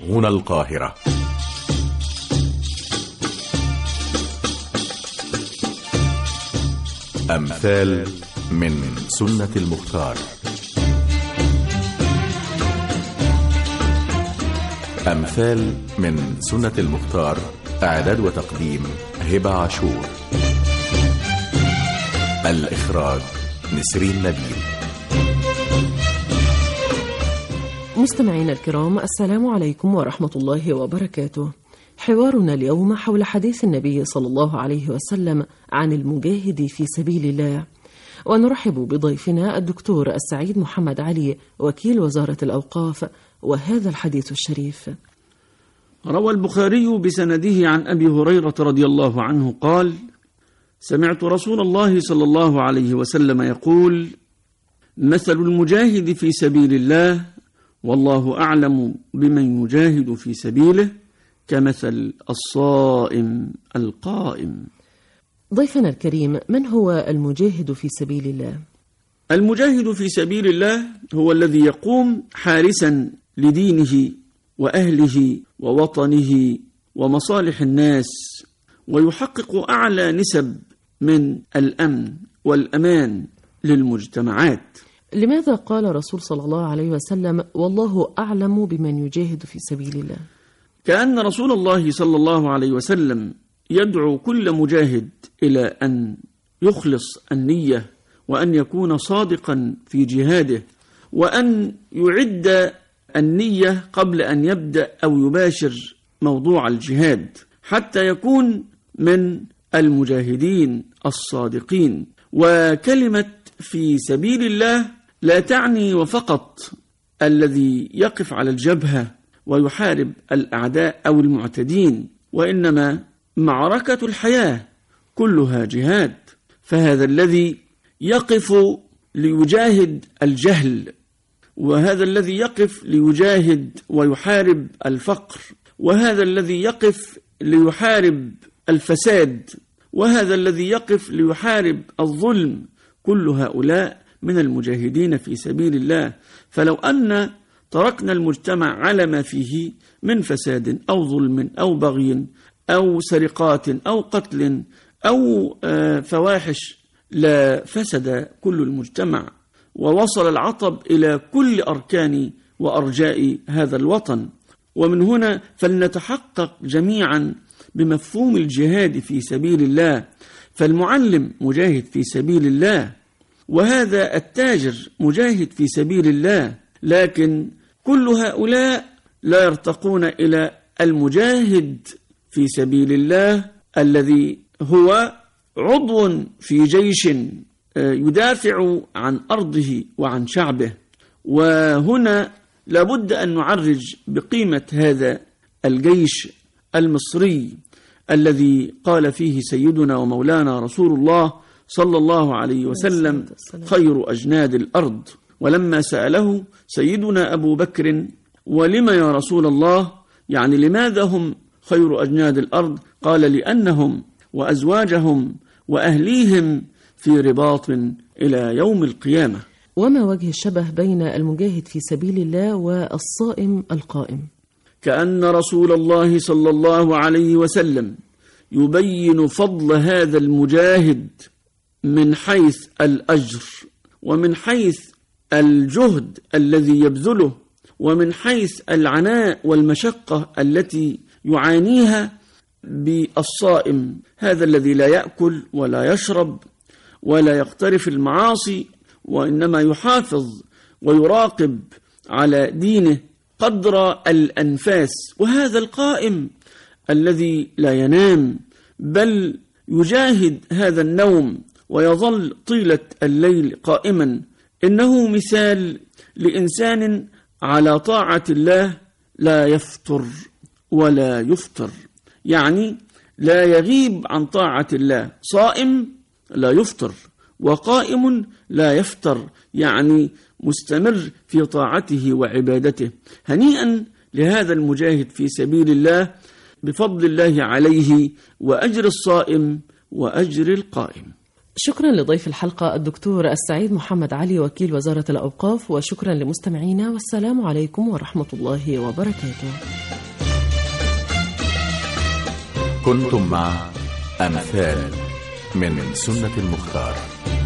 هنا القاهرة. أمثال من سنة المختار. أمثال من سنة المختار، إعداد وتقديم هبة عاشور، الإخراج نسرين نبيل. مستمعينا الكرام، السلام عليكم ورحمة الله وبركاته. حوارنا اليوم حول حديث النبي صلى الله عليه وسلم عن المجاهد في سبيل الله، ونرحب بضيفنا الدكتور السعيد محمد علي، وكيل وزارة الأوقاف، وهذا الحديث الشريف. روى البخاري بسنده عن أبي هريرة رضي الله عنه قال: سمعت رسول الله صلى الله عليه وسلم يقول: مثل المجاهد في سبيل الله والله أعلم بمن يجاهد في سبيله كمثل الصائم القائم. ضيفنا الكريم، من هو المجاهد في سبيل الله؟ المجاهد في سبيل الله هو الذي يقوم حارسا لدينه وأهله ووطنه ومصالح الناس، ويحقق أعلى نسب من الأمن والأمان للمجتمعات. لماذا قال الرسول صلى الله عليه وسلم: والله أعلم بمن يجاهد في سبيل الله؟ كأن رسول الله صلى الله عليه وسلم يدعو كل مجاهد إلى أن يخلص النية، وأن يكون صادقا في جهاده، وأن يعد النية قبل أن يبدأ أو يباشر موضوع الجهاد، حتى يكون من المجاهدين الصادقين. وكلمة في سبيل الله لا تعني وفقط الذي يقف على الجبهة ويحارب الأعداء أو المعتدين، وإنما معركة الحياة كلها جهاد. فهذا الذي يقف ليجاهد الجهل، وهذا الذي يقف ليجاهد ويحارب الفقر، وهذا الذي يقف ليحارب الفساد، وهذا الذي يقف ليحارب الظلم، كل هؤلاء من المجاهدين في سبيل الله. فلو أن تركنا المجتمع على ما فيه من فساد أو ظلم أو بغي أو سرقات أو قتل أو فواحش لفسد كل المجتمع، ووصل العطب إلى كل أركان وأرجاء هذا الوطن. ومن هنا فلنتحقق جميعا بمفهوم الجهاد في سبيل الله. فالمعلم مجاهد في سبيل الله، وهذا التاجر مجاهد في سبيل الله، لكن كل هؤلاء لا يرتقون إلى المجاهد في سبيل الله الذي هو عضو في جيش يدافع عن أرضه وعن شعبه. وهنا لابد أن نعرج بقيمة هذا الجيش المصري الذي قال فيه سيدنا ومولانا رسول الله صلى الله عليه وسلم: خير أجناد الأرض. ولما سأله سيدنا أبو بكر: ولم يا رسول الله؟ يعني لماذا هم خير أجناد الأرض؟ قال: لأنهم وأزواجهم وأهليهم في رباط إلى يوم القيامة. وما وجه الشبه بين المجاهد في سبيل الله والصائم القائم؟ كأن رسول الله صلى الله عليه وسلم يبين فضل هذا المجاهد من حيث الأجر، ومن حيث الجهد الذي يبذله، ومن حيث العناء والمشقة التي يعانيها بالصائم، هذا الذي لا يأكل ولا يشرب ولا يقترف المعاصي، وإنما يحافظ ويراقب على دينه قدر الأنفاس. وهذا القائم الذي لا ينام، بل يجاهد هذا النوم ويظل طيلة الليل قائما، إنه مثال لإنسان على طاعة الله لا يفتر ولا يفطر، يعني لا يغيب عن طاعة الله. صائم لا يفطر، وقائم لا يفتر، يعني مستمر في طاعته وعبادته. هنيئا لهذا المجاهد في سبيل الله بفضل الله عليه، وأجر الصائم وأجر القائم. شكرا لضيف الحلقة الدكتور السعيد محمد علي، وكيل وزارة الأوقاف، وشكرا لمستمعينا، والسلام عليكم ورحمة الله وبركاته. كنتم مع أمثال من سنة المختار.